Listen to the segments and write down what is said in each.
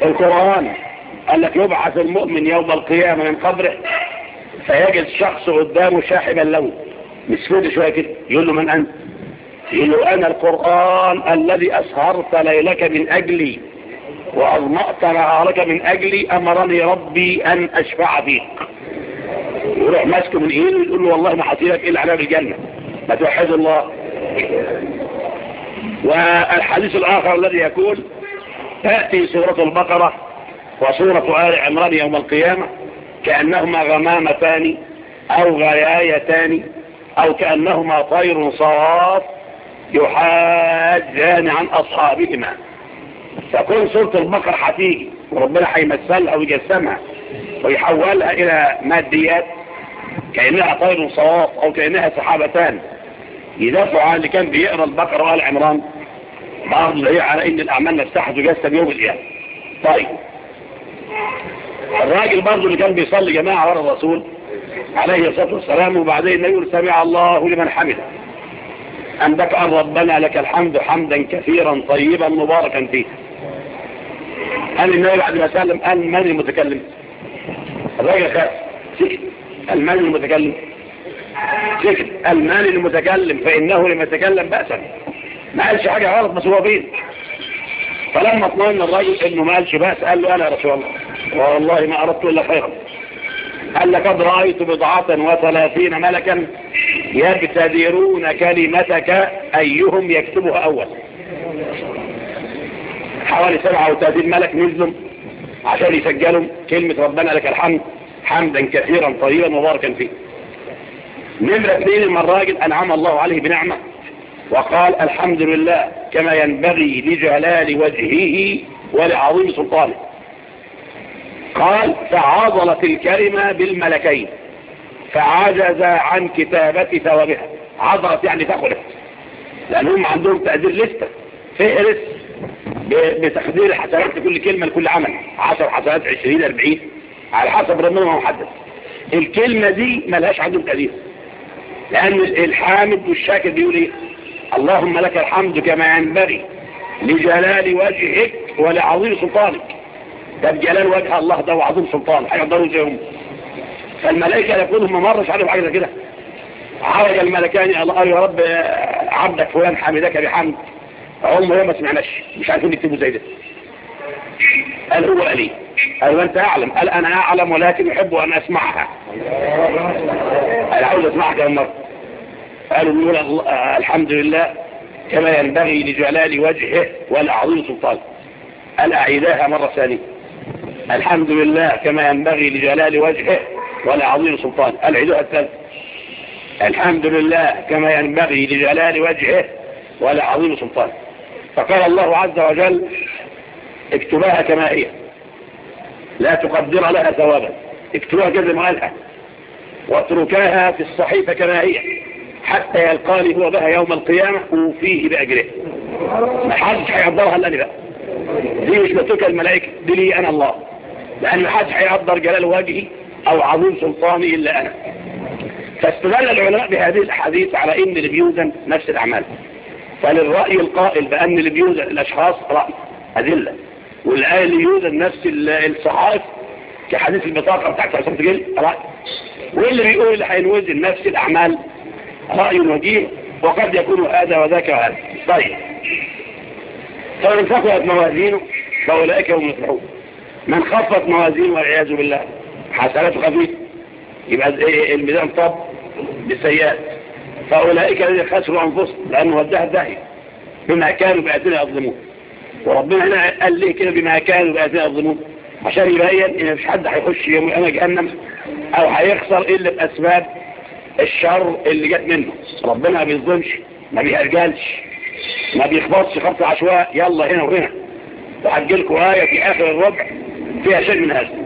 القرآن قال لك يبعث المؤمن يوم القيامة من قبره فيجد شخص قدامه شاحب اللون مسفود شوية كده، يقول له من أنت؟ يقول له أنا القرآن الذي أسهرت ليلك من أجلي وأظمأت نهارك من أجلي، أمرني ربي أن أشفع فيك. يروح ماسكه من إيده ويقول له والله ما هسيبك إلا على الجنة، ما توحد الله. والحديث الآخر الذي يقول تأتي سورة البقرة وسورة آل عمران يوم القيامة كأنهما غمامتان أو غيايتان أو كأنهما طير صواف يحاجان عن أصحابهما. فكل سورة البقرة هتيجي وربنا هيمثلها ويجسمها ويحولها إلى ماديات كأنها طير صواف أو كأنها سحابتان يدافعوا عن اللي كان بيقرأ البقرة وآل عمران، بعض هي على إن الأعمال نفسها تجسم يوم القيامة. طيب الراجل برضه اللي كان بيصلي جماعة ورا الرسول عليه الصلاة والسلام وبعدين يقول سمع الله لمن حمده أنبك أن ربنا لك الحمد حمدا كثيرا طيبا مباركا فيه. قال النبي بعد ما سلم قال من المتكلم؟ الراجل خاف سكت. قال من المتكلم؟ سكت. قال من المتكلم فإنه لم يتكلم بأسا. ما قالش حاجة غلط بس هو بين. فلما اطمئن الراجل انه ما قالش بأس قال له انا يا رسول الله والله ما اردت الا خيرا. قال لقد رأيت 37 ملكا يبتدرون كلمتك ايهم يكتبها اول. حوالي 37 ملك نزلوا عشان يسجلوا كلمة ربنا لك الحمد حمدا كثيرا طيبا مباركا فيه. نمرة 2 لما الراجل انعم الله عليه بنعمة وقال الحمد لله كما ينبغي لجلال وجهه ولعظيم سلطانه. قال فعضلت الكلمة بالملكين فعجز عن كتابة ثوابها. عضلت يعني ثقلت لأنهم عندهم تقدير لستة فهرس بتقدير حسنات كل كلمة لكل عمل 10 حسنات 20 40 على حسب ربنا ما محدد. الكلمة دي ملهاش عندهم تقدير لأن الحامد والشاكر بيقول ايه اللهم لك الحمد كما ينبغي لجلال وجهك ولعظيم سلطانك. ده بجلال وجه الله ده وعظيم سلطانه هيقدروا زيهم. فالملائكة يقولون ما مرش عليهم حاجة كده. عرج الملكان الله قالوا يا رب عبدك فلان حمدك بحمد هم ما سمعناش مش عارفين يكتبوا زي ده. قال هو قال ايه؟ قال انت اعلم؟ قال انا اعلم ولكن احب ان اسمعها. قال عاوز اسمعها كم مرة. قالوا نقول الحمد لله كما ينبغي لجلال وجهه والعظيم سلطانه. قال أعيدها مرة ثانية الحمد لله كما ينبغي لجلال وجهه والعظيم سلطانه. قال عيدها الثالثة الحمد لله كما ينبغي لجلال وجهه والعظيم سلطانه. فقال الله عز وجل اكتبها كما هي لا تقدر لها ثوابا، اكتبها كذا ما قالها واتركاها في الصحيفة كما هي حتى يلقاني هو بها يوم القيامة وفيه بأجره. ما حدش هيقدرها الا انا بقى. دي مش متركة الملائكة دي لي انا الله لان ما حدش هيقدر جلال وجهي او عظيم سلطاني الا انا. فاستدل العلماء بهذه الاحاديث على ان اللي بيوزن نفس الاعمال. فللرأي القائل بان اللي بيوزن الاشخاص رأي ادلة والآية اللي يوزن نفس الصحائف كحديث البطاقة بتاعت عصام تجيل رأي. واللي بيقول اللي هينوزن نفس الاعمال رأي وجيه وقد يكون هذا وذاك وهذا. طيب فمن ثقلت موازينه فأولئك هم المفلحون. من خفت موازينه والعياذ بالله حسناته خفيفة يبقى الميزان طب بالسيئات فأولئك الذين خسروا أنفسهم لأنه ودها الداهية بما كانوا بآياتنا يظلمون. وربنا هنا قال ليه كده بما كانوا بآياتنا يظلمون عشان يبين إن مفيش حد هيخش يوم القيامة جهنم أو هيخسر إلا بأسباب الشر اللي جت منه. ربنا ما بيظلمش ما بيهرجلش ما بيخبطش خبط عشواء يلا هنا وهنا. وهجيلكم آية في آخر الربع فيها شيء من هذا.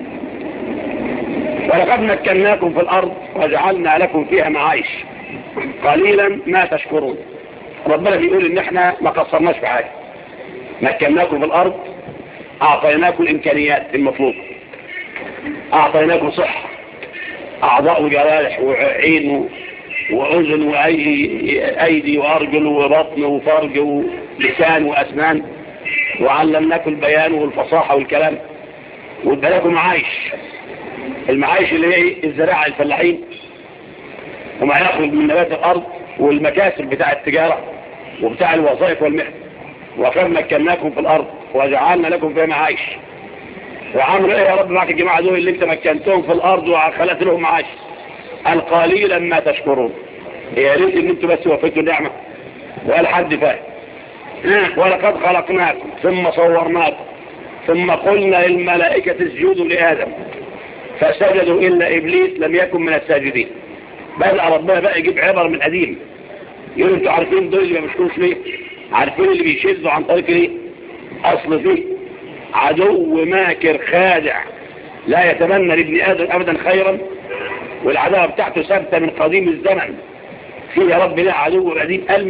ولقد مكناكم في الأرض وجعلنا لكم فيها معايش قليلا ما تشكرون. ربنا بيقول إن احنا ما قصرناش في حاجة. مكناكم في الأرض أعطيناكم الإمكانيات المطلوبة أعطيناكم صحة أعضاء وجوارح وعين وأذن وأيدي وأرجل وبطن وفرج ولسان وأسنان وعلمناكم البيان والفصاحة والكلام، وادناكم معايش. المعايش اللي هي الزراعة الفلاحين، وما يخرج من نبات الأرض، والمكاسب بتاع التجارة وبتاع الوظائف والمهن. وكم مكناكم في الأرض وجعلنا لكم فيها معايش. وعملوا ايه يا رب معك الجماعة دول اللي انت مكنتهم في الأرض وخلقت لهم معايش؟ قال قليلا ما تشكرون. يا ريت ان انتوا بس وفيتوا النعمة وقال حد فاهم. ولقد خلقناكم ثم صورناكم ثم قلنا للملائكة اسجدوا لآدم فسجدوا إلا إبليس لم يكن من الساجدين. بدأ ربنا بقى يجيب عبر من قديم، يقول انتوا عارفين دول اللي ما بيشكروش ليه؟ عارفين اللي بيشدوا عن طريق ليه؟ أصل فيه عدو ماكر خادع لا يتمنى لابن آدم أبدا خيرا، والعداوة بتاعته ثابتة من قديم الزمن. فيه يا رب لا عدو قديم قال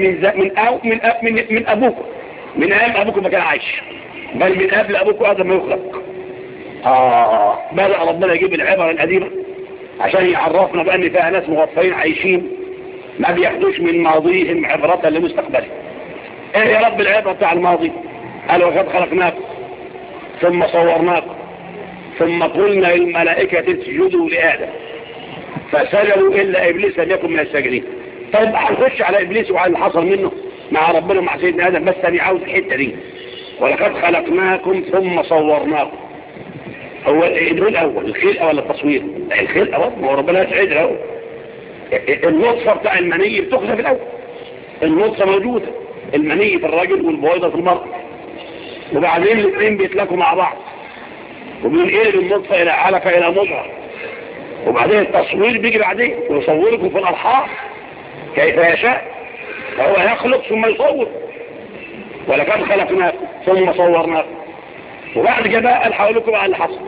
من أبوكم، من أيام أبوكم ما كان عايش، بل من قبل أبوكم آدم ما يخلق. بدأ ربنا يجيب العبر القديمة عشان يعرفنا بأن فيها ناس مغفلين عايشين ما بياخدوش من ماضيهم عبرة لمستقبلهم. ايه يا رب العبرة بتاع الماضي؟ قال وقد خلقناكم ثم صورناكم ثم قلنا للملائكة اسجدوا لآدم فسجدوا إلا إبليس لم يكن من الساجدين. طيب هنخش على إبليس وعلى اللي حصل منه مع ربنا ومع سيدنا آدم، بس أنا عاوز الحتة دي. ولقد خلقناكم ثم صورناكم. هو الأول الخلقة ولا التصوير؟ الخلقة ما هو ربنا يسعد الأول. النطفة بتاع المني بتخزى في الأول، النطفة موجودة، المني في الرجل والبويضة في المرأة، وبعدين الاثنين بيتلاقوا مع بعض وبينقلوا النطفة إلى علقة إلى مضغة، وبعدين التصوير بيجي بعدين ويصوركم في الأرحام كيف يشاء، فهو يخلق ثم يصور. ولقد خلقناكم ثم صورناكم. وبعد كده قال حولكم على اللي حصل.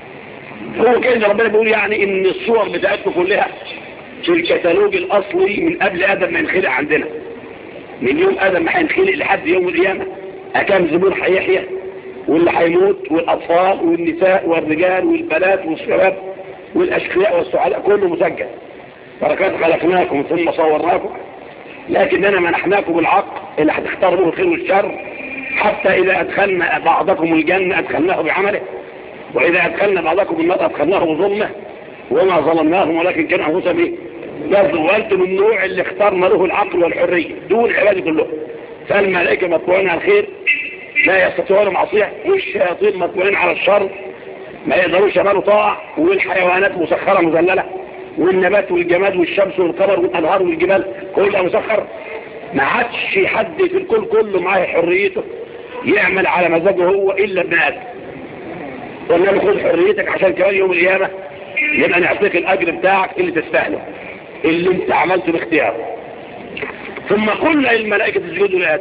هو كده ربنا بيقول يعني ان الصور بتاعتكم كلها في الكتالوج الاصلي من قبل ادم ما ينخلق عندنا، من يوم ادم ما هينخلق لحد يوم القيامه. اكام زبون هيحيى واللي هيموت والاطفال والنساء والرجال والبنات والشباب والاشقياء والسعداء كله مسجل. ولقد خلقناكم ثم صورناكم لكننا منحناكم العقل اللي هتختار به الخير والشر، حتى إذا أدخلنا بعضكم الجنة أدخلناه بعمله، وإذا أدخلنا بعضكم النار أدخلناه بظلمه، وما ظلمناهم ولكن كانوا أنفسهم يظلمون. وأنتم النوع اللي اخترنا له العقل والحرية دون عبادة كلهم. فالملائكة مطبوعين على الخير لا يستطيعون معصية، والشياطين مطبوعين على الشر ما يقدروش يعملوا طاعة، والحيوانات مسخرة مذللة، والنبات والجماد والشمس والقمر والأنهار والجبال كلها مسخر. ما عادش حد في الكل كله معاه حريته يعمل على مزاجه هو إلا ابن آدم. قلنا له خذ حريتك عشان كمان يوم القيامة يبقى نعطيك الأجر بتاعك اللي تستاهله اللي انت عملته باختياره. ثم قلنا للملائكة اسجدوا لآدم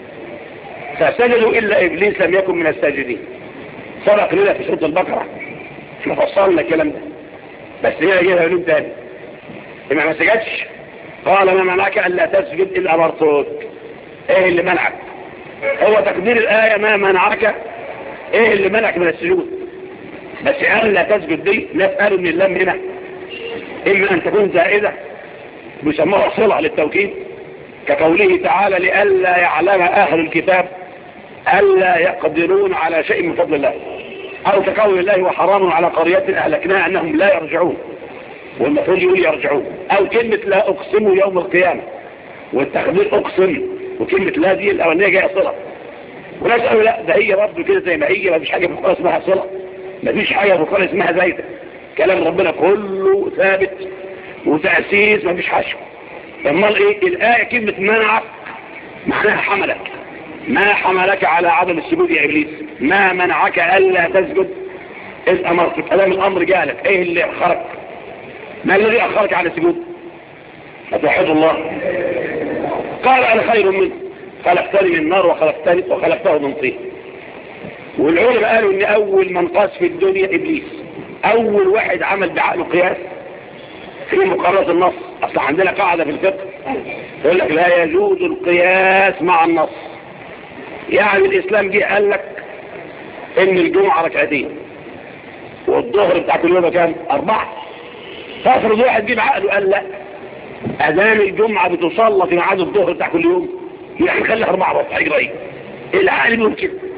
فسجدوا إلا إبليس لم يكن من الساجدين. سبق لنا في سورة البقرة احنا فصلنا الكلام ده، بس هنا جينا يقولون تاني ما سجدش. قال ما منعك ألا تسجد إلا أمرتك. ايه اللي منعك؟ هو تقدير الآية ما منعك، ايه اللي منعك من السجود؟ بس قال لا تسجد دي ناس قالوا من اللام هنا إما أن تكون زائدة بيسموها صلة للتوكيد، كقوله تعالى لئلا يعلم أهل الكتاب ألا يقدرون على شيء من فضل الله، أو كقول الله وحرام على قرية أهلكناها أنهم لا يرجعون، والمفروض يقول يرجعون. أو كلمة لا أقسم يوم القيامة والتخبير أقسم، وكلمة لا دي الأولانية جاية صلة. وناس قالوا لا ده هي برضه كده زي ما هي، ما فيش حاجة في القرآن اسمها صلة، ما فيش حاجة في القرآن اسمها زايدة، كلام ربنا كله ثابت وتأسيس ما فيش حشو. امال ايه الآية؟ كلمة منعك معناها حملك. ما حملك على عدم السجود يا إبليس؟ ما منعك ألا تسجد إذ أمرتك؟ كلام الأمر جالك، ايه اللي أخرك؟ ما الذي أخرك على السجود؟ أتوحد الله. قال أنا خير منه خلقتني من نار وخلقته من طين. والعلماء قالوا ان اول من قاس في الدنيا إبليس، اول واحد عمل بعقله قياس في مقارنة النص. اصلا عندنا قاعدة في الفقه يقول لك لا يجوز القياس مع النص. يعني الاسلام جه قال لك ان الجمعة ركعتين والظهر بتاع كل يوم كام؟ 4. فافرض واحد جيب عقله قال لا اذان الجمعة بتصلى في ميعاد الظهر بتاع كل يوم، يعني خلي 4 بس هيجرى ايه؟ العالم يقول كده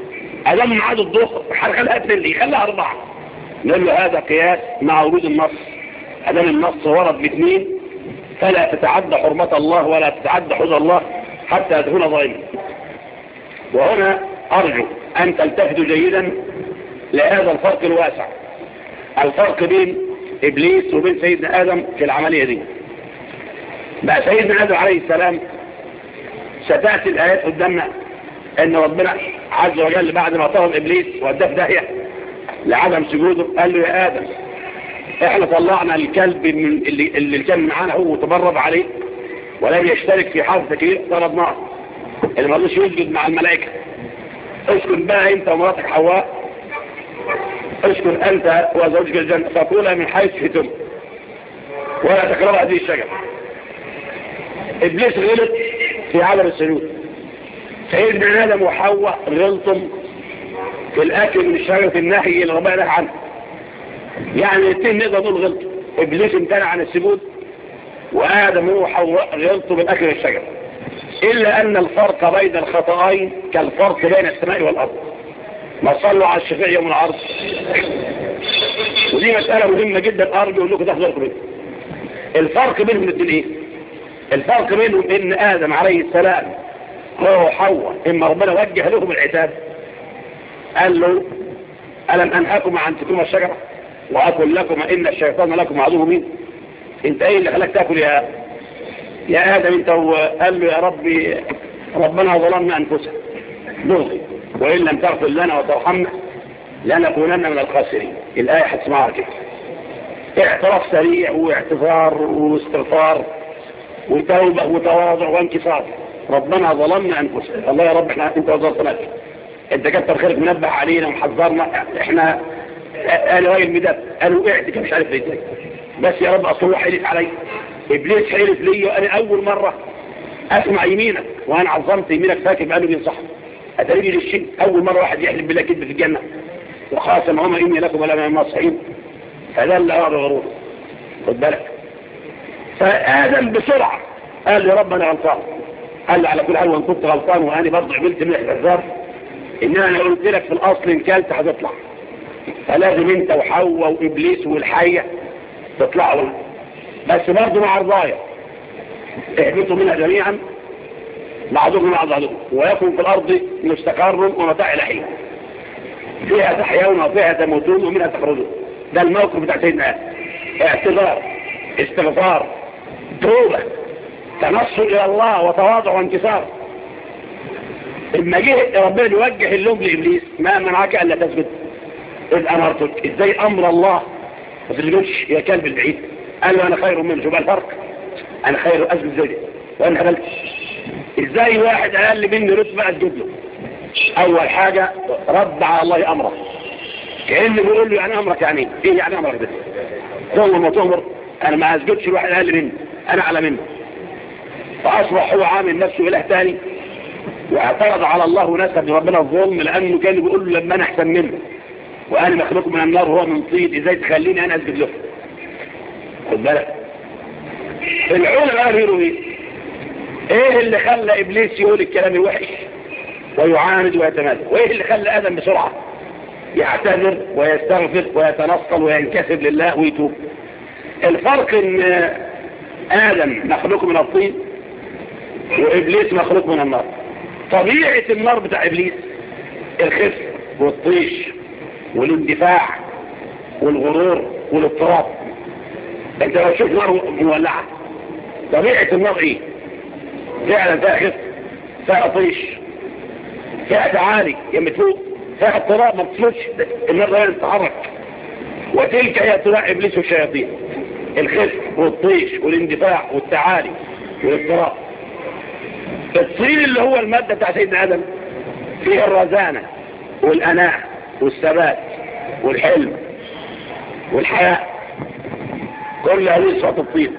أدام ميعاد الظهر هنخليها 2 ليه؟ خليها 4. نقول له هذا قياس مع وجود النص. أدام النص ورد ب2 فلا تتعدى حرمة الله ولا تتعدى حدود الله حتى تكون ظالما. وهنا أرجو أن تلتفتوا جيدا لهذا الفرق الواسع، الفرق بين إبليس وبين سيدنا آدم في العملية دي. بقى سيدنا آدم عليه السلام ستأتي الآيات قدامنا أن ربنا عز وجل بعد ما طلب إبليس وأداه في داهية لعدم سجوده قال له يا آدم احنا طلعنا الكلب من اللي كان معانا هو وتبرب عليه ولم يشترك في حرف تكليف طردناه، اللي ما رضيش يسجد مع الملائكة. اسكن بقى انت ومراتك حواء، اسكن انت وزوجك الجنة فكولا من حيث شئتم ولا تقربوا هذه الشجرة. ابليس غلط في عدم السجود، سيدنا آدم وحواء غلطوا في الاكل من شجرة النهي اللي ربنا نهى عنه. يعني الاثنين نقدر نقول غلطوا، ابليس امتنع عن السجود وآدم وحواء غلطوا بالاكل من الشجرة، إلا أن الفرق بين الخطأين كالفرق بين السماء والأرض. ما صلوا على الشفيع يوم العرض، ودي مسألة مهمة جدا أرجو أقول لكم تاخدوا بالكم منها. الفرق بينهم الاثنين إيه؟ الفرق بينهم إن آدم عليه السلام هو وحواء إما ربنا وجه لهم العتاب قال له ألم أنهاكم عن تكونوا الشجرة وأقول لكم إن الشيطان لكم عدو مين؟ أنت إيه اللي خلاك تأكل يا آدم أنت؟ قال له يا ربي ربنا ظلمنا أنفسنا نغضي وإن لم تغفر لنا وترحمنا لنكونن من الخاسرين. الآية هتسمعها كده، اعتراف سريع واعتذار واستغفار وتوبة وتواضع وانكسار. ربنا ظلمنا أنفسنا، الله يا رب احنا انت وظلتنا، انت كتر خيرك منبه علينا ومحذرنا، احنا قالوا راجل مدد قالوا وقعت مش عارف ليه ازاي، بس يا رب اصل هو حلف علي، ابليس حلف لي وانا اول مرة اسمع يمينك وانا عظمت يمينك فاكر بقاله بينصح اتريني للشيء. اول مرة واحد يحلف بالله كذب في الجنة وخاصم هما اني لكم ولا من الناصحين، فده اللي اقعد غرور. خد بالك، فآدم بسرعة قال يا رب انا غلطان، قال على كل حال وان كنت غلطان وانا برضه عملت من الاحتذار ان انا قلت لك في الاصل ان كلت هتطلع، فلازم انت وحواء وابليس والحية تطلعوا، بس برضه مع رضايا اهبطوا منها جميعا بعضكم مع بعضكم ويكون في الارض مستقر ومتاع الى حين فيها تحيون وفيها تموتون ومنها تخرجون. ده الموقف بتاع سيدنا آدم، اعتذار استغفار توبة تنصل الى الله وتواضع وانكسار. اما جه ربنا يوجه اللوم لابليس ما منعك الا تسجد اذ امرتك، ازاي امر الله ما تسجدش يا كلب البعيد؟ قال له انا خير منه، شو بقى الفرق؟ انا خير اسجد زوجي وانا قبلت، ازاي واحد اقل مني رتبه اسجد له؟ اول حاجه رد على الله امره، كأنه بيقول له يعني امرك يعني ايه؟ يعني امرك ده تؤمر ما تؤمر، انا ما اسجدش لواحد اقل مني، انا اعلى منه. فاصبح هو عامل نفسه اله ثاني واعترض على الله ونسب ربنا الظلم، لانه كان بيقول له لما انا احسن منه وانا مخلوق من النار وهو من طين، ازاي تخليني انا اسجد له؟ خد بالك، العلماء قالوا ايه اللي خلى ابليس يقول الكلام الوحش ويعاند ويتمادى، وايه اللي خلى ادم بسرعه يعتذر ويستغفر ويتنصل وينكسب لله ويتوب؟ الفرق ان ادم مخلوق من الطين وابليس مخلوق من النار. طبيعه النار بتاع ابليس الخف والطيش والاندفاع والغرور والاضطراب. انت لو شوف نار مولعه طبيعه النار ايه؟ فعلا فيها خف، فيها طيش، فيها تعالي يم تفوق، فيها اضطراب ما بتفوتش، النار لا تتحرك. وتلك هي طباع ابليس والشياطين، الخف والطيش والاندفاع والتعالي والاضطراب. الطين اللي هو الماده بتاع سيدنا ادم فيه الرزانه والاناء والثبات والحلم والحياء، كل هذه صفات الطين.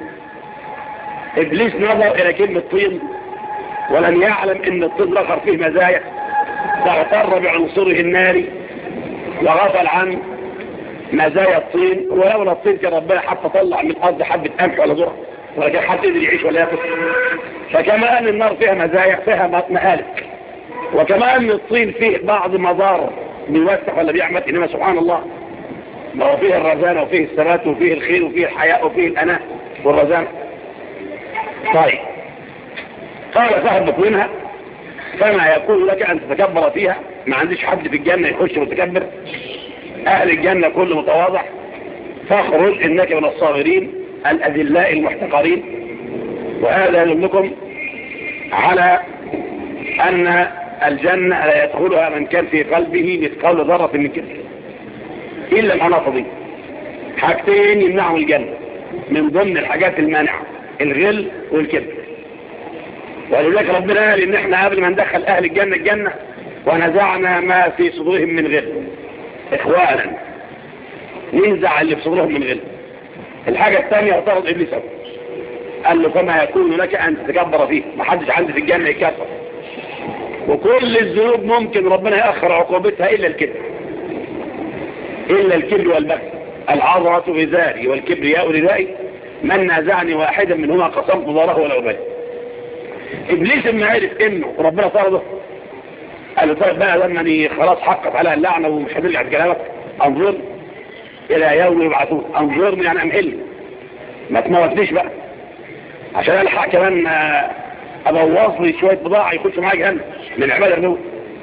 ابليس نظر الى كلمة طين ولم يعلم ان الطين ذكر فيه مزايا، فاغتر بعنصره الناري وغفل عن مزايا الطين. ولولا الطين كان ربنا حتى طلع من الارض حبة قمح ولا ذره ولا كان حد يقدر يعيش ولا ياكل. فكما ان النار فيها مزايا فيها مهالك، وكمان الطين فيه بعض مضار بيوسخ ولا بيعمل، إنما سبحان الله ما هو فيه الرزانة وفيه الثبات وفيه الخير وفيه الحياء وفيه الأناة والرزانة. طيب قال فاهبط منها فما يكون لك أن تتكبر فيها. ما عنديش حد في الجنة يخش متكبر، أهل الجنة كل متواضع. فاخرج إنك من الصاغرين الأذلاء المحتقرين. وهذا يدلكم على أن الجنة لا يدخلها من كان في قلبه مثقال ذرة من كبر إلا الأناقة دي. حاجتين يمنعوا الجنة من ضمن الحاجات المانعة، الغل والكبر. ولذلك ربنا قال إن احنا قبل ما ندخل أهل الجنة الجنة ونزعنا ما في صدورهم من غل إخوانا، ننزع اللي في صدورهم من غل. الحاجة الثانية اعترض إبليس قال له فما يكون لك أن تتكبر فيه، ما حدش عندي في الجنة يكبر، وكل الذنوب ممكن ربنا يأخر عقوبتها إلا الكبر، إلا الكبر والبغي. العظمة إزاري والكبرياء ردائي، من نازعني واحدا منهما قسمت ضاره ولا أبالي. إبليس لما عرف إنه ربنا طرده قال له طيب بقى لما خلاص حقت على اللعنة ومش هترجع كلامك، انظر إلى يوم يبعثون. انظرني يعني أمهلني، ما تموتنيش بقى عشان ألحق كمان أبوظ لي شوية بضاعة يخش معايا جهنم من عبادة النور.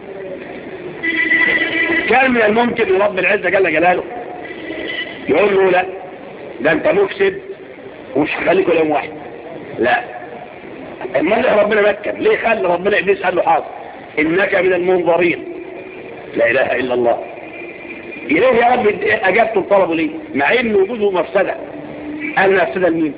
كان من الممكن لرب العزة جل جلاله يقول له لا ده أنت مفسد ومش هخليك ولا يوم واحد. لا، اما ربنا مكن ليه؟ خلى ربنا إبليس قال له حاضر إنك من المنظرين. لا إله إلا الله. إليه يا رب أجبت الطلب ليه مع إن وجوده مفسدة؟ قال مفسدة لمين؟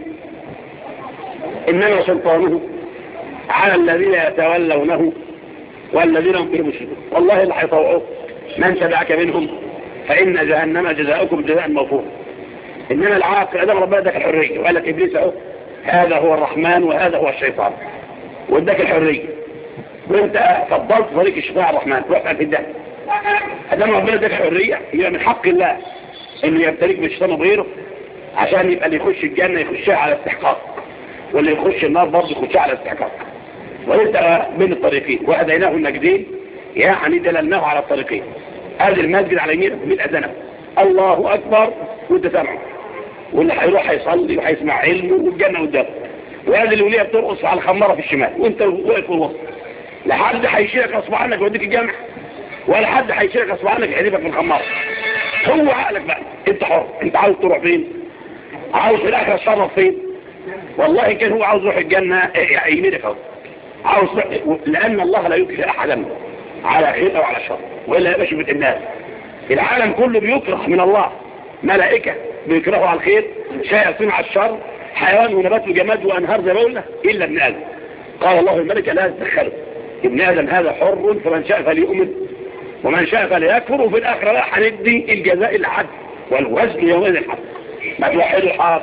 إنما سلطانه على الذين يتولونه والذين هم به مشركون. والله اللي هيطوعوه من تبعك منهم فإن جهنم جزاؤكم جزاء موفور. إنما العاقل أدام ربنا اداك الحرية وقال لك إبليس أهو هذا هو الرحمن وهذا هو الشيطان، واداك الحرية وانت فضلت طريق الشيطان الرحمن تروح في الدهن. أدام ربنا اداك الحرية يبقى من حق الله إنه يبتليك بالشيطان وغيره عشان يبقى اللي يخش الجنة يخشها على استحقاق، واللي يخش النار برضه يخشها على استحقاق. وانت بين الطريقين وهديناه النجدين، يعني دللناه على الطريقين. هذا المسجد على يمينك من أذنه الله أكبر وانت سامعه، واللي هيروح هيصلي وهيسمع علمه والجنة قدامه. وهذا اللي وليه بترقص على الخمارة في الشمال وانت واقف في الوسط. لا حد هيشيلك غصب عنك ويوديك الجامع، ولا حد هيشيلك غصب عنك يحذفك من الخمارة. هو عقلك بقى، انت حر، انت عاوز تروح فين؟ عاوز في الاخره تشرف فين؟ والله كان هو عاوز يروح الجنة يمينك اهو، عاوز لأن الله لا يكره أحدا على خير أو على شر، وإلا يبقى شبه الناس. العالم كله بيكره من الله، ملائكة بيكرهوا على الخير، شياطين على الشر، حيوان ونبات وجماد وأنهار زي ما قلنا، إلا ابن آدم. قال الله الملك لا تدخله، ابن آدم هذا حر فمن شاء فليؤمن ومن شاء فليكفر، وفي الآخرة لا هندي الجزاء الحد والوزن يومئذ الحد. ما توحدوا الحق.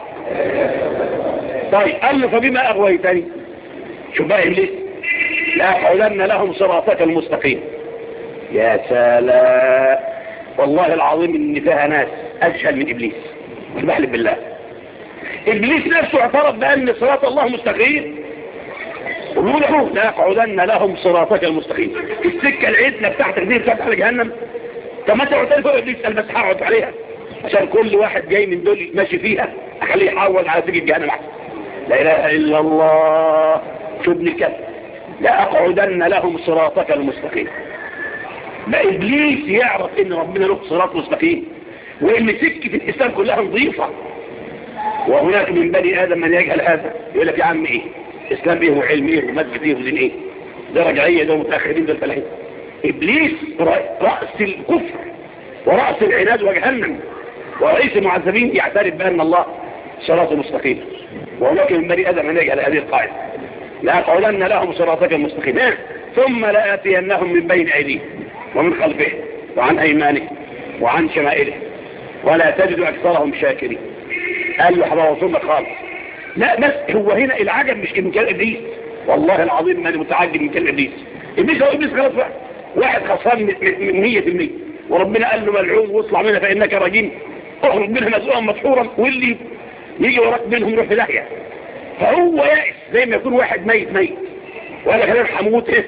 طيب قال له فبما أغويتني، شوف بقى إبليس، لأقعدن لهم صراطك المستقيم. يا سلام، والله العظيم إن فيها ناس أجهل من إبليس، مش بحلف بالله. إبليس نفسه اعترف بأن صراط الله مستقيم، قولوا له لأقعدن لهم صراطك المستقيم. السكة العدلة بتاعتك دي بتاعت على جهنم. طب ما انت قلت لي إبليس قال بس هقعد عليها عشان كل واحد جاي من دول ماشي فيها أخليه يحول على سكة جهنم أحسن. لا إله إلا الله. شو ابن الكلب، لأقعدن لهم صراطك المستقيم. ما إبليس يعرف إن ربنا له صراط مستقيم، وإن سكة الإسلام كلها نظيفة. وهناك من بني آدم من يجهل هذا، يقول لك يا عم إيه إسلام إيه وعلم إيه ومسجد إيه ودين إيه، ده رجعية ده متأخرين ده الفلاحين. إبليس رأس الكفر ورأس العناد وجهنم ورئيس المعذبين يعترف بأن الله صراط مستقيم. وهناك من بني آدم من يجهل هذه القاعدة، لأقعدن لهم صراطك المستقيم ثم لآتينهم من بين أيديهم ومن خلفهم وعن أيمانهم وعن شمائلهم ولا تجد أكثرهم شاكرين. قال له حبا لك خالص. لا بس هو هنا العجب مش من كلام إبليس، والله العظيم ما أنا متعجب من كلام إبليس. إبليس هو إبليس خلاص بقى، واحد خسران من 100%، وربنا قال له ملعون واطلع منها فإنك رجيم، اخرج منها مسؤولا مدحورا، واللي يجي وراك منهم يروح في داهية. فهو يائس زي ما يكون واحد ميت ولا خلال حموت ايه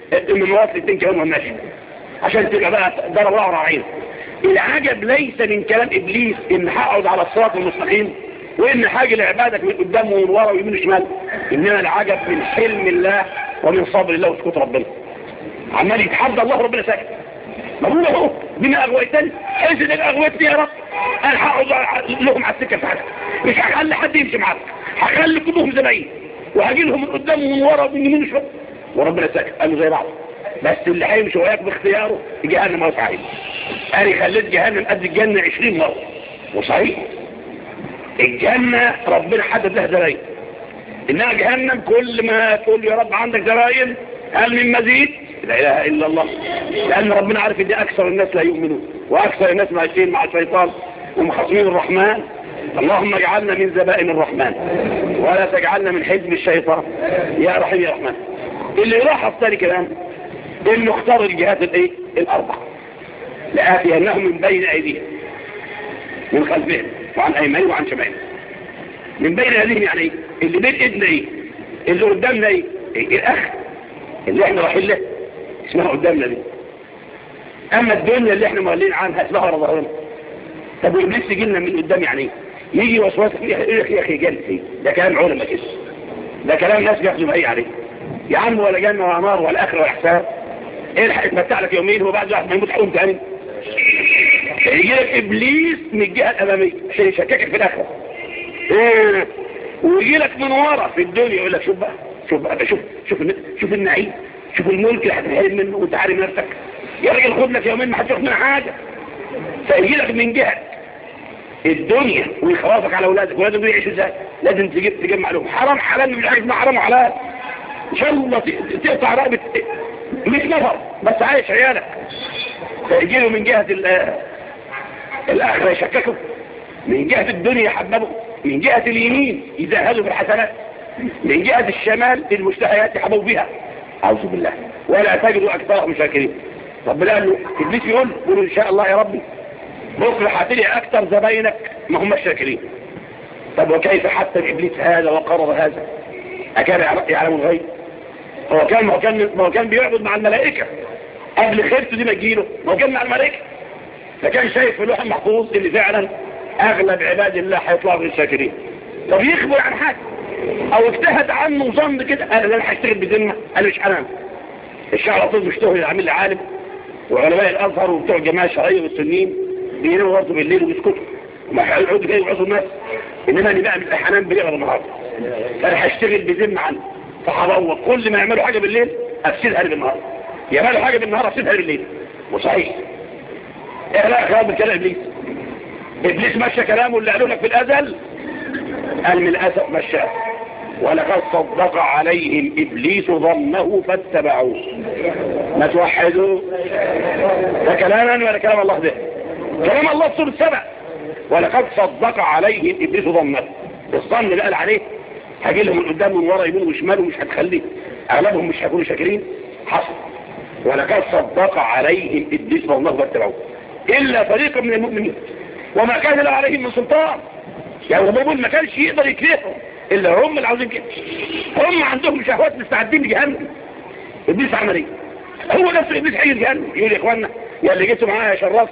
من وسط الاثنين كمان والنشر عشان تبقى بقى دار الله راعين. العجب ليس من كلام ابليس ان هقعد على الصراط المستقيم وان حاجه لعبادك من قدام ومن ورا ويمين وشمال، انما العجب من حلم الله ومن صبر الله وسكوت ربنا. عمال يتحدى الله ربنا ساكت. بقول له بما اغويتني حيث انك اغويتني يا رب انا هقعد لهم على السكه بتاعتك، مش هخلي حد يمشي معاك، هخلي كلهم زباين وهجي لهم من قدام ومن ورا ومن يمين وشمال. وربنا ساكت. قالوا زي بعض، بس اللي هيمشي وياك باختياره جهنم وسعيد. انا خليت جهنم قد الجنه 20 مره. وصحيح الجنه ربنا حدد لها زراير، انها جهنم كل ما تقول يا رب عندك زراير هل من مزيد؟ لا اله الا الله، لان ربنا عارف ان اكثر الناس لا يؤمنون واكثر الناس ماشيين مع الشيطان ومخاصمين الرحمن. اللهم اجعلنا من زبائن الرحمن ولا تجعلنا من حزب الشيطان يا رحيم يا رحمن. اللي يلاحظ ثاني كلام انه اختار الجهات الايه الاربع، لآتينهم من بين ايديهم من خلفهم وعن ايمانهم وعن شمالهم. من بين ايديهم يعني ايه؟ اللي بين ايدنا ايه؟ اللي قدامنا ايه؟ الاخ اللي احنا رايحين له اسمها قدامنا دي. اما الدنيا اللي احنا مولين عنها اسمها ورا ظهرنا. طب والناس يجي لنا من قدام يعني ايه؟ يجي وسوسه يا اخي جالس ايه؟ ده كلام علماء كده، ده كلام ناس بياخدوا بأي عليه. يا عم ولا جنه ولا نار ولا اخره ولا حساب، الحق اتمتع لك يومين وبعد واحد ما يموت حقوم تاني. يجي لك ابليس من الجهه الاماميه عشان يشككك في الاخره. ويجي لك من ورا في الدنيا يقول لك شوف النعيم، شوف الملك اللي هتنهرب منه وانت عارف نفسك. يا راجل خد لك يومين ما هتشوف منها حاجه. فيجي لك من جهه الدنيا ويخوفك على اولادك، ولادك يعيشوا ازاي؟ لازم تجمع لهم حرام حلال، مش حاجه اسمها حرام وحلال. ان شاء الله تقطع رقبه 100 نفر بس عايش عيالك. فيجي له من جهه الاخره يشككوا، من جهه الدنيا يحببوا، من جهه اليمين يزهدوا في الحسنات، من جهه الشمال المشتهيات يحبوا بها. اعوذ بالله ولا تجدوا اكثرهم شاكرين. ربنا قال له ابليس يقول ان شاء الله يا ربي بكره هتلاقي اكثر زباينك ما هم شاكرين. طب وكيف حتى ابليس هذا وقرر هذا؟ اكان يعلم الغيب؟ ما هو كان بيعبد مع الملائكه قبل خيرته دي ما تجيله، ما هو كان مع الملائكه، فكان شايف في اللوح المحفوظ اللي فعلا اغلب عباد الله هيطلعوا غير شاكرين. طب يخبر عن حاجه او اجتهد عنه وظن كده انا لا هشتغل بذمه، انا مش حرام. الشعب على طول بيشتغل عامل لي عالم وعلماء الازهر وبتوع الجماعه الشرعيه والسنين بيناموا برضه بالليل ويسكتوا وما هيقعدوا كده يوعظوا الناس، انما انا بقى من الحنان بيقرا النهارده انا هشتغل بذمه عنه. فهدور كل ما يعملوا حاجه بالليل افسدها لي بالنهار، يعملوا حاجه بالنهار افسدها لي بالليل. وصحيح لا خلاص بكلام ابليس مشى كلامه اللي قالوا لك في الازل، قال من الاسف مشاه. ولقد صدق عليهم ابليس ظنه فاتبعوه. ما توحدوا ده كلام ولا كلام الله؟ ده كلام الله في سورة 7. ولقد صدق عليهم ابليس ظنه، الظن اللي قال عليه هجي لهم من قدام من ورا يمين وشمال ومش هتخليه اغلبهم مش هيكونوا شاكرين. حصل ولقد صدق عليهم ابليس ظنه فاتبعوه الا فريقا من المؤمنين وما كان له عليهم من سلطان. يعني هو بيقول ما كانش يقدر يكرههم الا هم اللي عاوزين كده، هم عندهم شهوات مستعدين لجهنم. ابليس عمل ايه؟ هو نفسه ابليس حي الجهنم يقول يا اخوانا يا اللي جيتوا معايا يا شراف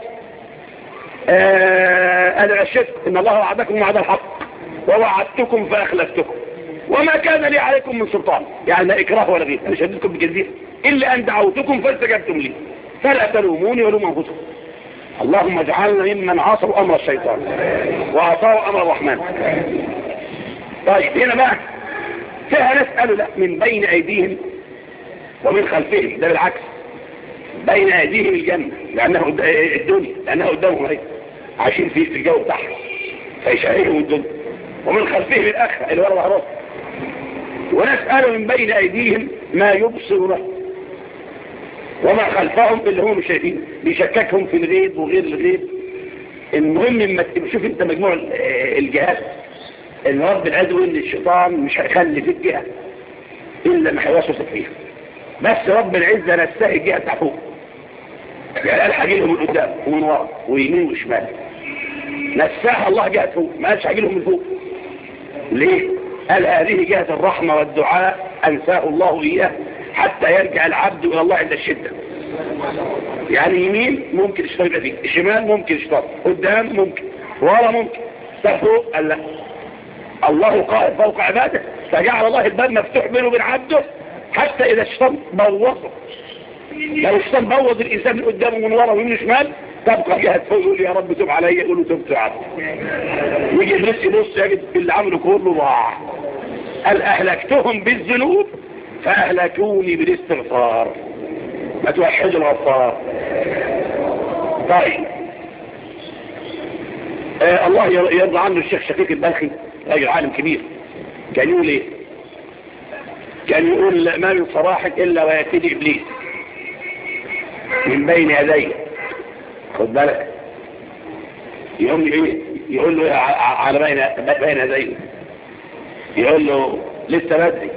انا اشهد ان الله وعدكم وعد الحق ووعدتكم فاخلفتكم وما كان لي عليكم من سلطان، يعني لا اكراه ولا غير، انا شددتكم بجزيره الا ان دعوتكم فاستجبتم لي فلا تلوموني ولوموا انفسكم. اللهم اجعلنا ممن عصوا امر الشيطان وعصوا امر الرحمن. طيب هنا بقى فيها ناس قالوا لا من بين ايديهم ومن خلفهم، ده بالعكس بين ايديهم الجنه لانها الدنيا لانها قدامهم اهي عايشين في الجو بتاعهم فيشاهدهم الدنيا، ومن خلفهم الاخره اللي ورا ظهرهم. وناس قالوا من بين ايديهم ما يبصرونه وما خلفهم اللي هم مش شايفين، بيشككهم في الغيب وغير الغيب. المهم لما تشوف انت مجموع الجهات ان رب العزو ان الشيطان مش هيخلي في الجهه الا ما هيوسوس فيها، بس رب العزه نساه الجهه بتاع فوق، يعني قال هاجي لهم من قدام ومن ورا ويمين وشمال، نساها الله جهه فوق، ما قالش هاجي لهم من فوق. ليه؟ قال هذه جهه الرحمه والدعاء انساه الله اياه حتى يرجع العبد إلى الله عند الشدة. يعني يمين ممكن الشيطان يبقى فيه، شمال ممكن الشيطان، قدام ممكن، ورا ممكن، فوق قال لا. الله قائد فوق عباده، فجعل الله الباب مفتوح بينه وبين عبده حتى إذا الشيطان بوظه. لو الشيطان بوظ الإنسان من قدامه ومن ورا ومن شمال، تبقى جهة فوق يقول يا رب تب علي، يقول له تبت يا عبد. يجي إبليس يبص يجد اللي عمله كله ضاع. قال أهلكتهم بالذنوب فأهلكوني بالاستغفار. ما توحدوا الغفار. طيب الله يرضى عنه الشيخ شقيق البلخي، راجل عالم كبير، كان يقول ايه؟ كان يقول ما من صباح الا ويأتي ابليس من بين يديه، خد بالك، يقول ايه؟ يقول له على بين يديه، يقول له لسه بدري،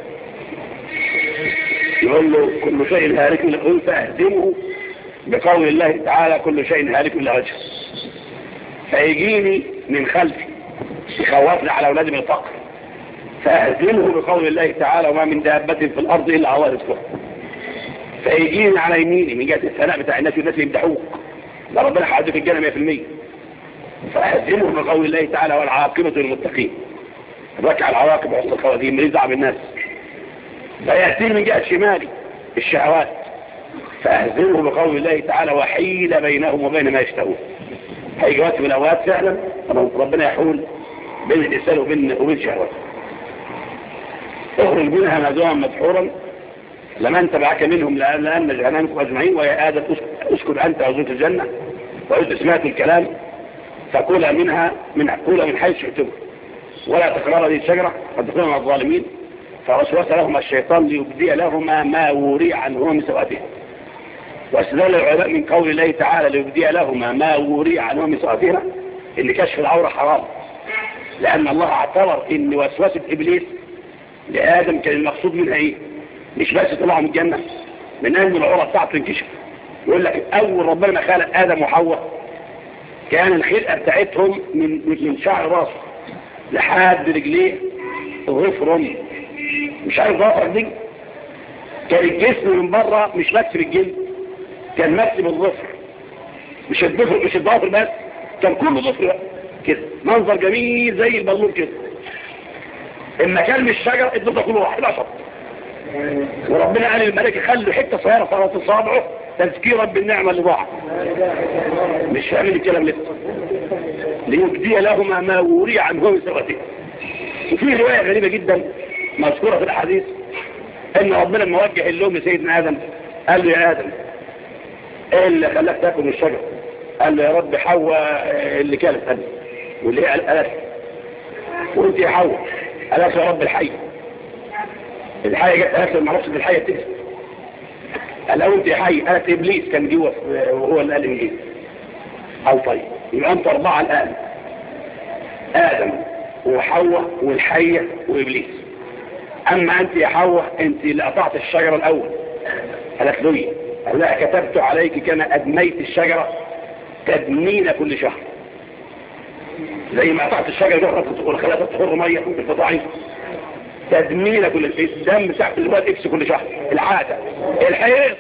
يقول له كل شيء هالك الا وجهه، فاهزمه بقول الله تعالى كل شيء هالك الا وجهه. فيجيني من خلفي يخوفني على اولادي من الفقر، فاهزمه بقول الله تعالى وما من دابة في الارض الا على الله رزقها. فيجيني على يميني من جهه الثناء بتاع الناس والناس يمدحوك، ده ربنا هيحدث الجنه 100%. فاهزمه بقول الله تعالى والعاقبه للمتقين. ركع العواقب وحسن الخواتيم رزع بالناس. فيأتيني من جهة شمالي الشهوات، فأهزمه بقول الله تعالى وحيل بينهم وبين ما يشتهون. هيجي وقت من الأوقات فعلا ربنا يحول بين الإنسان وبين شهواته. اخرج منها مذوما مدحورا لمن تبعك منهم لأن جهنمكم أجمعين، ويا آدم اسكن أنت وزوجة الجنة وإذ سمعت الكلام فكلا من حيث شئتم ولا تقربا هذه الشجرة فتكونوا مع الظالمين. فوسوس لهما الشيطان ليبدي لهما ما وري عنهما من سوءاتهما. واستدل العلماء من قول الله تعالى ليبدي لهما ما وري عنهما من سوءاتهما ان كشف العورة حرام، لأن الله اعتبر ان وسوسة إبليس لآدم كان المقصود منها ايه؟ مش بس طلعوا من الجنة، من أن العورة بتاعته تنكشف. يقول لك أول ربنا ما خلق آدم وحواء كان الخلقة بتاعتهم من شعر راسه لحد رجليه ظفر، مش عارف ظفر دي، كان الجسم من بره مش مكسب الجلد، كان مكسب الظفر، مش الظفر بس، كان كله ظفر كده، منظر جميل زي البلور كده. اما كان من الشجر الظفر كله واحد أشط. وربنا قال للملائكة خلوا حته صغيره صارت اصابعه تذكيرا بالنعمه اللي ضاعت. مش فاهمين الكلام لسه. ليبدي لهما ما وري عنهما من سوءاتهما. وفي روايه غريبه جدا مذكوره في الاحاديث ان ربنا لما وجه اللوم لسيدنا ادم قال له يا ادم ايه اللي خلاك تاكل من الشجره؟ قال له يا رب حواء اللي كانت ادم واللي هي قالت، وانت يا حواء قالت يا رب الحي. الحية جت قالت ما عرفش ان الحية تكسب. قال لو انت حي قالت ابليس كان جوه وهو اللي قال انجيل. قال طيب يبقى انت 4 الان، ادم وحواء والحية وابليس. اما انت يا حواء انت اللي قطعت الشجرة الاول. قالت له ايه؟ قال لها كتبت عليك كما ادميت الشجرة تدمين كل شهر. زي ما قطعت الشجرة وخلتها تخر مية بالقطاعي تدمين كل الدم بتاع الواد اكس كل شهر، العادة الحيض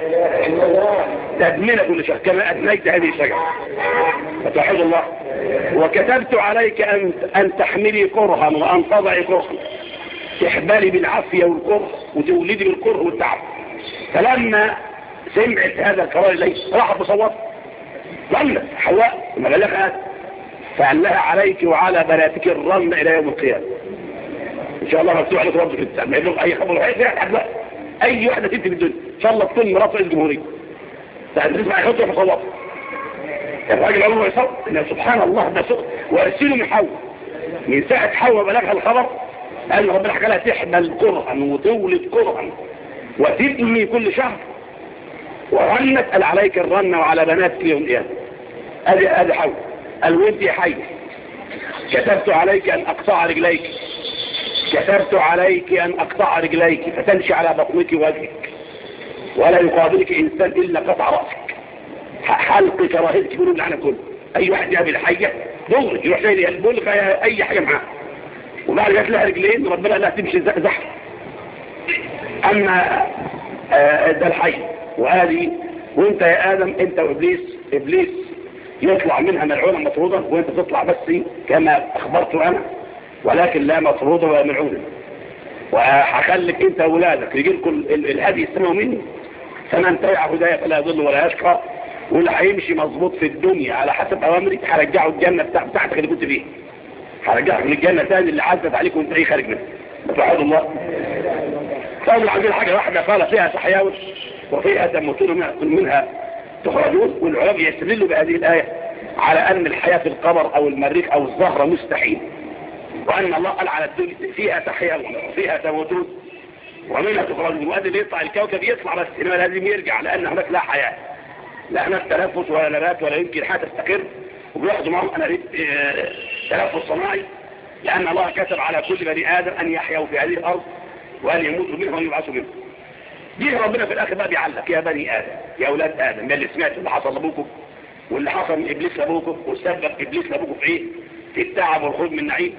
تدمين كل شهر كما ادميت هذه الشجرة. فتوحد الله. وكتبت عليك ان تحملي كرها وان تضعي كرها، تحبلي بالعافية والكره وتولدي بالكره والتعب. فلما سمعت هذا القرار اليه راحت بصوت ظلت حواء لما بلغت فقال لها عليك وعلى بناتك الرمل الى يوم القيامة. ان شاء الله مفتوح عليك ربك التعب. ما يبلغ اي خبر اي واحدة تبتي في الدنيا ان شاء الله تكون مرات رئيس الجمهورية تسمع يحطوا في صوت الراجل عمره يصوت. سبحان الله ده سوء. وارسلوا من حواء من ساعة حواء بلغها الخبر قال ربنا حكى لها تحمل كرها وتولد كرها وتبني كل شهر ورنت قال عليك الرنة وعلى بناتك يوم القيامة. ادي حواء. قال وانت يا حي كتبت عليك ان اقطع رجليك، كتبت عليك ان اقطع رجليك فتمشي على بطنك ووجهك ولا يقابلك انسان الا قطع راسك. حلق كراهيتك يقولوا العالم كله. اي واحد يقابل حيه دغري يروح جاي البلغه اي حاجه معاه. وبعد جات لها رجلين ربنا قال لها تمشي زحف. اما ده الحي. وهذه وانت يا آدم انت وإبليس يطلع منها ملعونا مطرودا، وانت تطلع بس كما أخبرت أنا، ولكن لا مطرودا ولا ملعونا. وهخليك انت وولادك يجيلكم الهدي يستمعوا مني، فمن تبع هدايا فلا يضل ولا يشقى. واللي هيمشي مظبوط في الدنيا على حسب اوامري هرجعه الجنه بتاعتك اللي كنت فيها، هرجعك للجنه تاني اللي عزت عليك وانت ايه خارج منها. توحد الله. فاضل عندنا حاجه واحده قال فيها تحياون وفيها تموتون منها تخرجون. والعلماء يستدلوا بهذه الايه على ان الحياه في القبر او المريخ او الزهره مستحيل، وان الله قال على الدنيا فيها تحياون وفيها تموتون ومنها تخرجون. وقال اللي يطلع الكوكب يطلع، بس انما لازم يرجع، لان هناك لا حياه، لا هناك تنفس ولا نبات ولا يمكن حاجه تستقر. وبياخدوا معهم تنفس صناعي، لان الله كتب على كل بني ادم ان يحيوا في هذه الارض وان يموتوا منها ويبعثوا منها. جه ربنا في الاخر بقى بيعلق يا بني ادم يا اولاد ادم، يا اللي سمعتوا اللي حصل لابوكم واللي حصل من ابليس لابوكم وسبب ابليس لابوكم في ايه؟ في التعب والخروج من النعيم.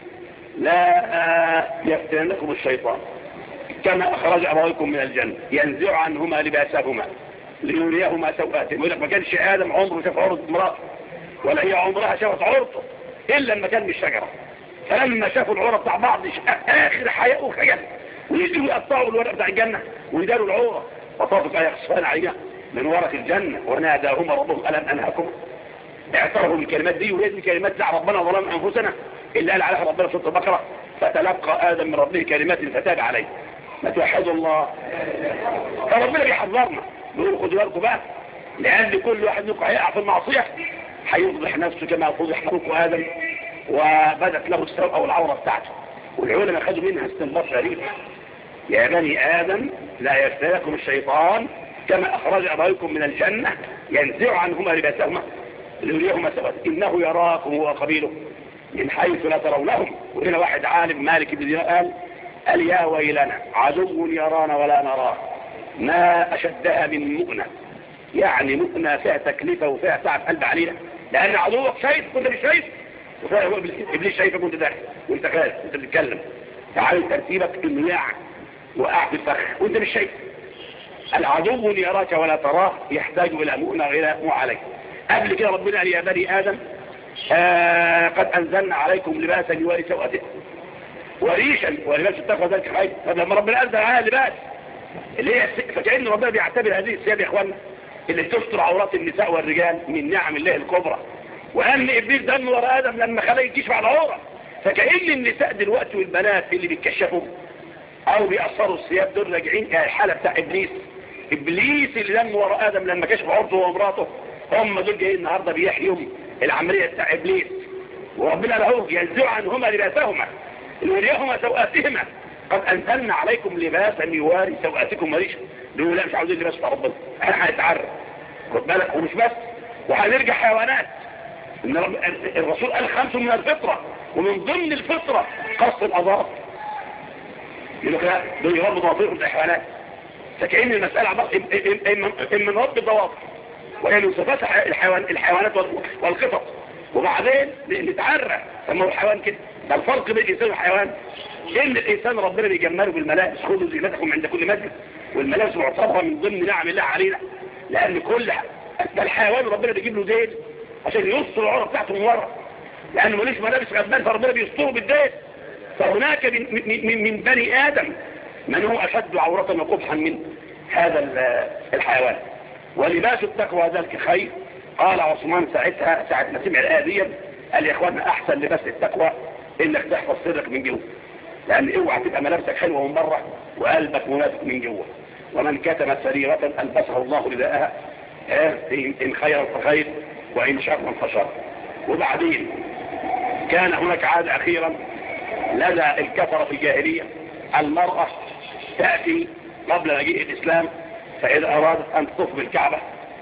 لا يفتننكم الشيطان كما اخرج ابويكم من الجنه ينزع عنهما لباسهما ليريهما سوءاتهم. يقول لك ما كانش ادم عمره شاف عرض امراته ولا هي عمرها شافت عرضه الا لما كان من الشجره. فلما شافوا العوره بتاع بعض اخر حياه وخجل ويجوا يقطعوا الورق بتاع الجنه ويداروا العوره، وطافت يخصفان عليها من ورق الجنه وناداهما ربهم الم انهاكم. اعترفوا بالكلمات دي، وهي دي كلمات لا ربنا ظلمنا انفسنا اللي قال عليها ربنا في سوره البقره فتلقى ادم من ربه كلمات فتاب عليه. ما توحدوا الله. فربنا بيحذرنا بيقول خدوا بالكم بقى، لان كل واحد منكم هيقع في المعصيه هيفضح نفسه كما فضح ابوكم ادم وبدت له السوء او العوره بتاعته. والعلماء خدوا منها استنباط غريب: يا بني ادم لا يفتنكم الشيطان كما اخرج ابويكم من الجنه ينزع عنهما لباسهما ليريهما سوءاتهما انه يراكم هو وقبيله من حيث لا ترونهم. وهنا واحد عالم مالك بن دينار قال يا ويلنا عدو يرانا ولا نراه ما اشدها من مؤنة. يعني مؤنة فيها تكلفة وفيها تعب قلب علينا، لان عدوك شايف كنت مش شايف، وفيها ابليس شايفك وانت داخل وانت خارج وانت بتتكلم، تعال ترتيبك انه يقع وقع في الفخ وانت مش شايف. العدو يراك ولا تراه يحتاج الى مؤنة غير مو عليك. قبل كده ربنا قال يا بني ادم قد انزلنا عليكم لباسا يواري سوءاتكم وريشا ولباس التقوى ذلك خير. فلما ربنا انزل عليها لباس اللي هي فكأن ربنا بيعتبر هذه الثياب يا اخوانا اللي تستر عورات النساء والرجال من نعم الله الكبرى. وان ابليس ده ورا ادم لما خلاه يكشف على العوره، فكأن النساء دلوقتي والبنات اللي بيتكشفوا او بيأثروا الثياب دول راجعين الى الحاله بتاع ابليس اللي دم ورا ادم لما كشف عورته ومراته. هم دول جايين النهارده بيحيوا العمليه بتاع ابليس. وربنا له ينزع عنهما لباسهما ليريهما سوءاتهما قد انزلنا عليكم لباسا يواري سوءاتكم وريشا. دول لا مش عاوزين لباس بتاع ربنا، احنا هنتعرف خد بالك. ومش بس، وهنرجع حيوانات. ان الرسول قال 5 من الفطره، ومن ضمن الفطره قص الاظافر. يقول لك لا دول يربطوا اظافر الحيوانات، فكأن المساله عباره من رب الضوافر وهي من صفات الحيوانات والقطط. وبعدين نتعرف لما هو الحيوان كده. ده الفرق بين الانسان والحيوان ان الانسان ربنا بيجمله بالملابس، خذوا زينتكم عند كل مسجد، والملابس معتبره من ضمن نعم الله علينا، لان كل ده الحيوان ربنا بيجيب له ديل عشان يستر العوره بتاعته من ورا، لانه ماليش ملابس غبان فربنا بيستره بالديل. فهناك من بني ادم من هو اشد عوره وقبحا من هذا الحيوان. ولباس التقوى ذلك خير. قال عثمان ساعة ما سمع الآية دي قال يا اخوانا احسن لباس التقوى انك تحفظ سرك من جوه، لان اوعى تبقى ملابسك حلوه من بره وقلبك منافق من جوه. ومن كتم سريرة البسه الله رداءها ان خيرا فخير وان شرا فشر. وبعدين كان هناك عادة اخيرا لدى الكفرة في الجاهلية: المرأة تأتي قبل مجيء الاسلام فاذا ارادت ان تطوف بالكعبة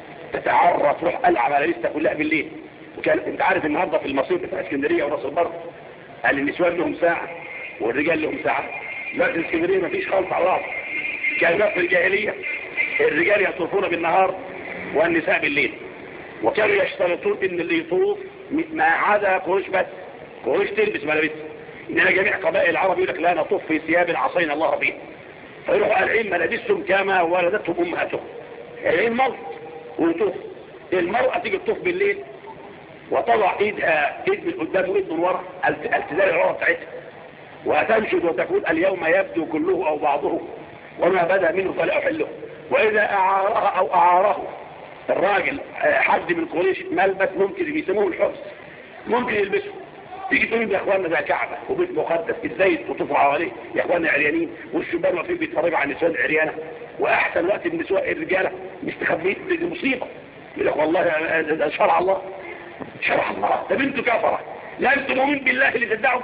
تتعرى تروح قلع على لسه كلها بالليل. وكان انت عارف النهارده في المصيف بتاع اسكندريه وراس البر قال النسوان لهم ساعه والرجال لهم ساعه. دلوقتي اسكندريه مفيش خالص على بعض. كانت في الجاهليه الرجال يطوفون بالنهار والنساء بالليل، وكانوا يشترطون ان اللي يطوف ما عدا قريش بس، قريش تلبس ملابس، انما جميع قبائل العرب يقول لك لا نطوف في ثياب عصينا الله بها. فيروحوا قالعين ملابسهم كما ولدتهم امهاتهم، قالعين مرض ويطوف. المرأة تيجي تطوف بالليل وتضع ايدها ايد من قدام وايد من ورا التزام العورة بتاعتها، وتنشد وتقول اليوم يبدو كله او بعضه وما بدا منه فلا احله. واذا اعارها او اعاره الراجل حد من قريش ملبس ممكن بيسموه الحبس ممكن يلبسه، تيجي تقول يا اخواننا ده كعبه وبيت مقدس ازاي تطوفوا حواليه يا اخواننا عريانين، والشبان واقفين بيتفرجوا على النسوان العريانه، واحسن وقت النسوان الرجاله مستخبيين، دي مصيبه. يقول لك والله ده شرع الله، شرع الله. طب انتوا كفره لا انتم مؤمنين بالله اللي تدعوا،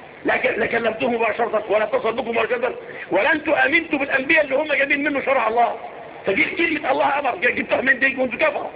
لا كلمتوه مباشره ولا اتصل بكم مباشره ولا انتم امنتوا بالانبياء اللي هم جايبين منه شرع الله. فدي كلمه الله امر جبتها من دي وانتوا كفره.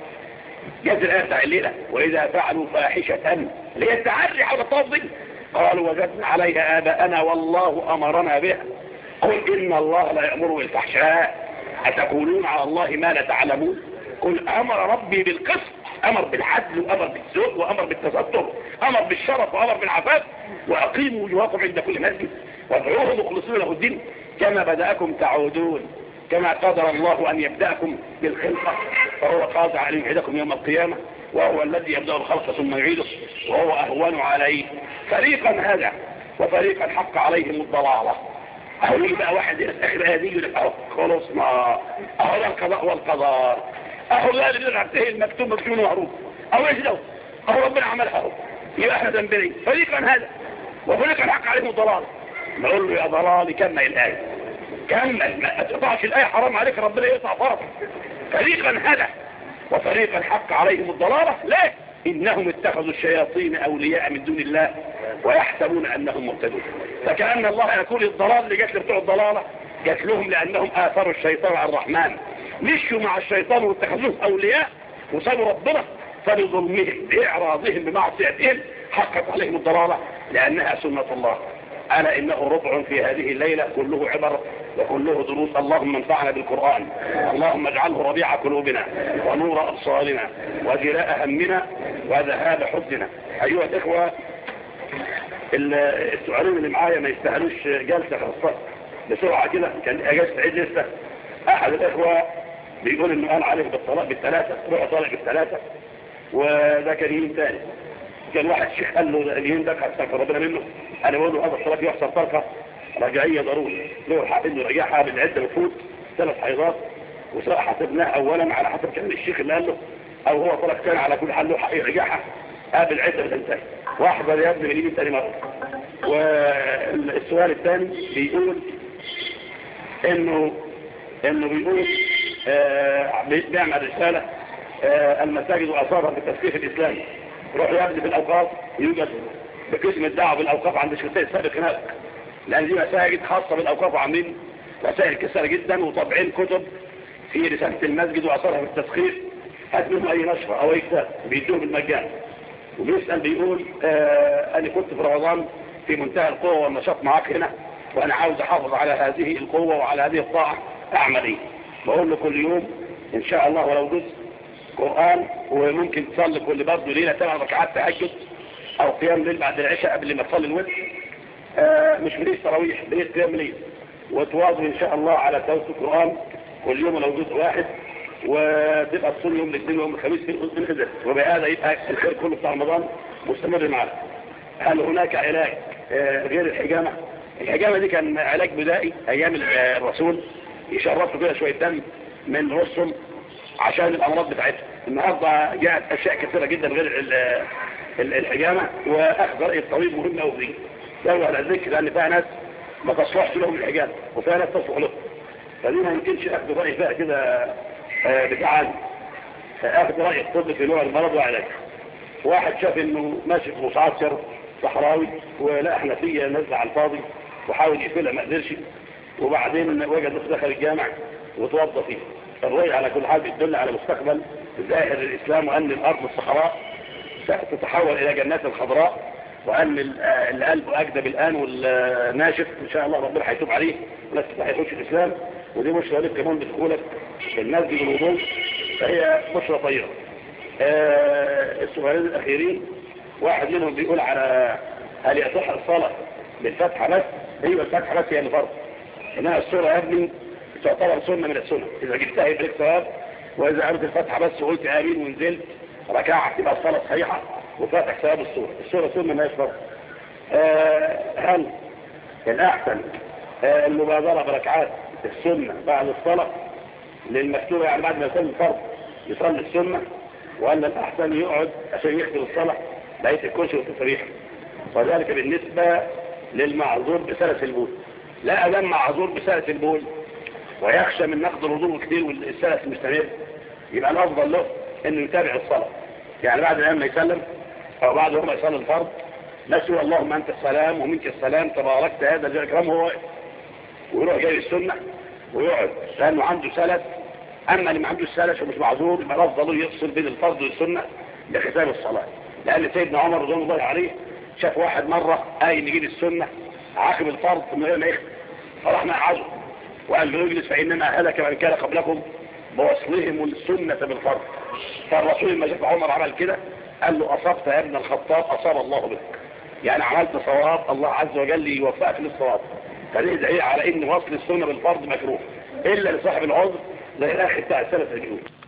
جاز الآية بتاع الليلة وإذا فعلوا فاحشة اللي هي التعري حول الطفل قالوا وجدنا عليها آباءنا والله أمرنا بها قل إن الله لا يأمر بالفحشاء أتقولون على الله ما لا تعلمون قل أمر ربي بالقسط، أمر بالعدل وأمر بالذوق وأمر بالتستر، أمر بالشرف وأمر بالعفاف، وأقيموا وجوهكم عند كل مسجد وادعوه مخلصين له الدين كما بدأكم تعودون كما قدر الله أن يبدأكم بالخلقة فهو قادر على أن يعيدكم يوم القيامة وهو الذي يبدأ الخلق ثم يعيده وهو أهون عليه. فريقا هذا وفريقا حق عليهم الضلالة. أهو يجي بقى واحد إلى آخر هذه يقول لك أهو خلصنا، أهو القضاء والقدر، أهو غالب الرعته المكتوب مكتوب معروف، أهو إيش ده، أهو ربنا عملها أهو يبقى احنا ذنبين. فريقا هذا وفريقا حق عليهم الضلالة. نقول له يا ضلالي كمل الآية، كمل ما تقطعش الآية حرام عليك ربنا يقطع فرض. فريقا هذا وفريقا حق عليهم الضلالة ليه؟ إنهم اتخذوا الشياطين أولياء من دون الله ويحسبون أنهم مهتدون. فكأن الله يقول الضلال اللي جات لبتوع الضلالة جات لهم لأنهم آثروا الشيطان على الرحمن، مشوا مع الشيطان واتخذوه أولياء وسابوا ربنا فبظلمهم بإعراضهم بمعصيتهم حقت عليهم الضلالة لأنها سنة الله. ألا إنه ربع في هذه الليلة كله عبر وكله دروس. اللهم انفعنا بالقرآن، اللهم اجعله ربيع قلوبنا ونور أبصارنا وجلاء همنا وذهاب حزننا. أيها الإخوة السؤالين اللي معايا ما يستاهلوش جلسة خاصة بسرعة كده، كان أجازة عيد لسه. أحد الإخوة بيقول إنه قال عليه بالطلاق بالثلاثة، روح طالق بالثلاثة، وده كان يوم تاني. كان واحد شيخ قال له اليوم ده هتستغفر ربنا منه. انا بقول له هذا الطلاق يحصل طلقه رجعيه ضروري، له الحق انه يرجعها بالعده بفوت 3 حيضات، وسواء حسبناه اولا على حسب كلام الشيخ اللي قال له او هو طلق ثاني، على كل حال له حق يرجعها بالعده بتنتهي. واحضر يا ابني من يجي ثاني مره. والسؤال الثاني بيقول انه بيقول بيعمل رساله المساجد واثارها بالتثقيف الاسلامي. روح يا ابني في الأوقاف يوجد بقسم الدعوة بالأوقاف عند الشرطة السابق هناك، لأن دي مساجد خاصة بالأوقاف وعاملين مسائل كثيرة جدا وطبعين كتب في رسالة المسجد وأثرها بالتسخير. هات منهم أي نشرة أو أي كتاب بيدوه بالمجان. وبيسأل بيقول أنا كنت في رمضان في منتهى القوة والنشاط معاك هنا وأنا عاوز أحافظ على هذه القوة وعلى هذه الطاعة أعمل إيه؟ بقول له كل يوم إن شاء الله ولو جزء قرآن، وممكن تصلي كل برضه ليلة 8 ركعات تهجد او قيام ليل بعد العشاء قبل ما تصلي الوتر، مش ليلة تراويح، ليلة قيام ليل، وتواظب ان شاء الله على تلاوة القرآن كل يوم لو جزء واحد، وتبقى تصلي يوم الاثنين ويوم الخميس في الخزر، وبهذا يبقى الخير كله بتاع رمضان مستمر معنا. هل هناك علاج غير الحجامة؟ الحجامة دي كان علاج بدائي ايام الرسول، يشربوا كده شوية دم من رسم عشان الامراض بتاعتها. النهارده جاءت اشياء كثيره جدا غير الحجامه، واخذ راي الطبيب مهم قوي دي دواء على الذكر، لان فيها ناس ما تصلحش لهم الحجامه وفيها ناس تصلح لهم، فدي ما يمكنش اخذ راي فيها كده بتاعنا. اخذ راي الطب في نوع المرض وعلاجه. واحد شاف انه ماشي في مصعد صحراوي ولقى حنفيه نازله على الفاضي وحاول يقفلها ما قدرش، وبعدين وجد نفسه دخل الجامع وتوضى فيه. الرؤية على كل حال بتدل على مستقبل ظاهر الإسلام، وأن الأرض الصحراء ستتحول إلى جنات الخضراء، وأن القلب أجدب الآن والناشف إن شاء الله ربنا هيتوب عليه وناس هيخش الإسلام. ودي بشرى لك كمان بدخولك المسجد الوضوء، فهي بشرى طيبة. السؤالين الأخيرين واحد منهم بيقول على هل يصح الصلاة بالفتحة بس؟ أيوة الفتحة بس هي اللي فرض، انها السورة يا ابني تعتبر سنة من السنة، اذا جبتها يبقى لك ثواب، واذا قرأت الفاتحة بس وقلت امين ونزلت ركعة تبقى الصلاة صحيحة وفاتح ثواب السورة. السورة سنة ما يشفر. هل الاحسن المبادرة بركعات السنة بعد الصلاة للمكتوبة، يعني بعد ما يصلي الفرض يصلي السنة، ولا الأحسن يقعد عشان يختم الصلاة بقية الكرسي والتسبيح؟ وذلك بالنسبة للمعذور بسلس البول. لا أدام معذور بسلس البول ويخشى من نقض الوضوء كتير والسلس مستمر، يبقى الأفضل له إنه يتابع الصلاة، يعني بعد الإمام ما يسلم أو بعد ما يصلي الفرض نسوا اللهم أنت السلام ومنك السلام تباركت هذا ذو الإكرام، هو ويروح جاي السنة ويقعد لأنه عنده سلس. أما اللي ما عنده السلس ومش معذور يبقى الأفضل يفصل بين الفرض والسنة لختام الصلاة، لأن سيدنا عمر رضي الله عليه شاف واحد مرة قايم يجيب السنة عاقب الفرض من غير ما يختم، فراح نقعده وقال له اجلس فإنما هلك من كان قبلكم بوصلهم السنة بالفرض. فالرسول لما شاف عمر عمل كده قال له أصبت يا ابن الخطاب أصاب الله بك، يعني عملت صواب الله عز وجل يوفقك للصواب. فده دليل على ان وصل السنة بالفرض مكروه الا لصاحب العذر زي الاخ بتاع السلف الجنوب.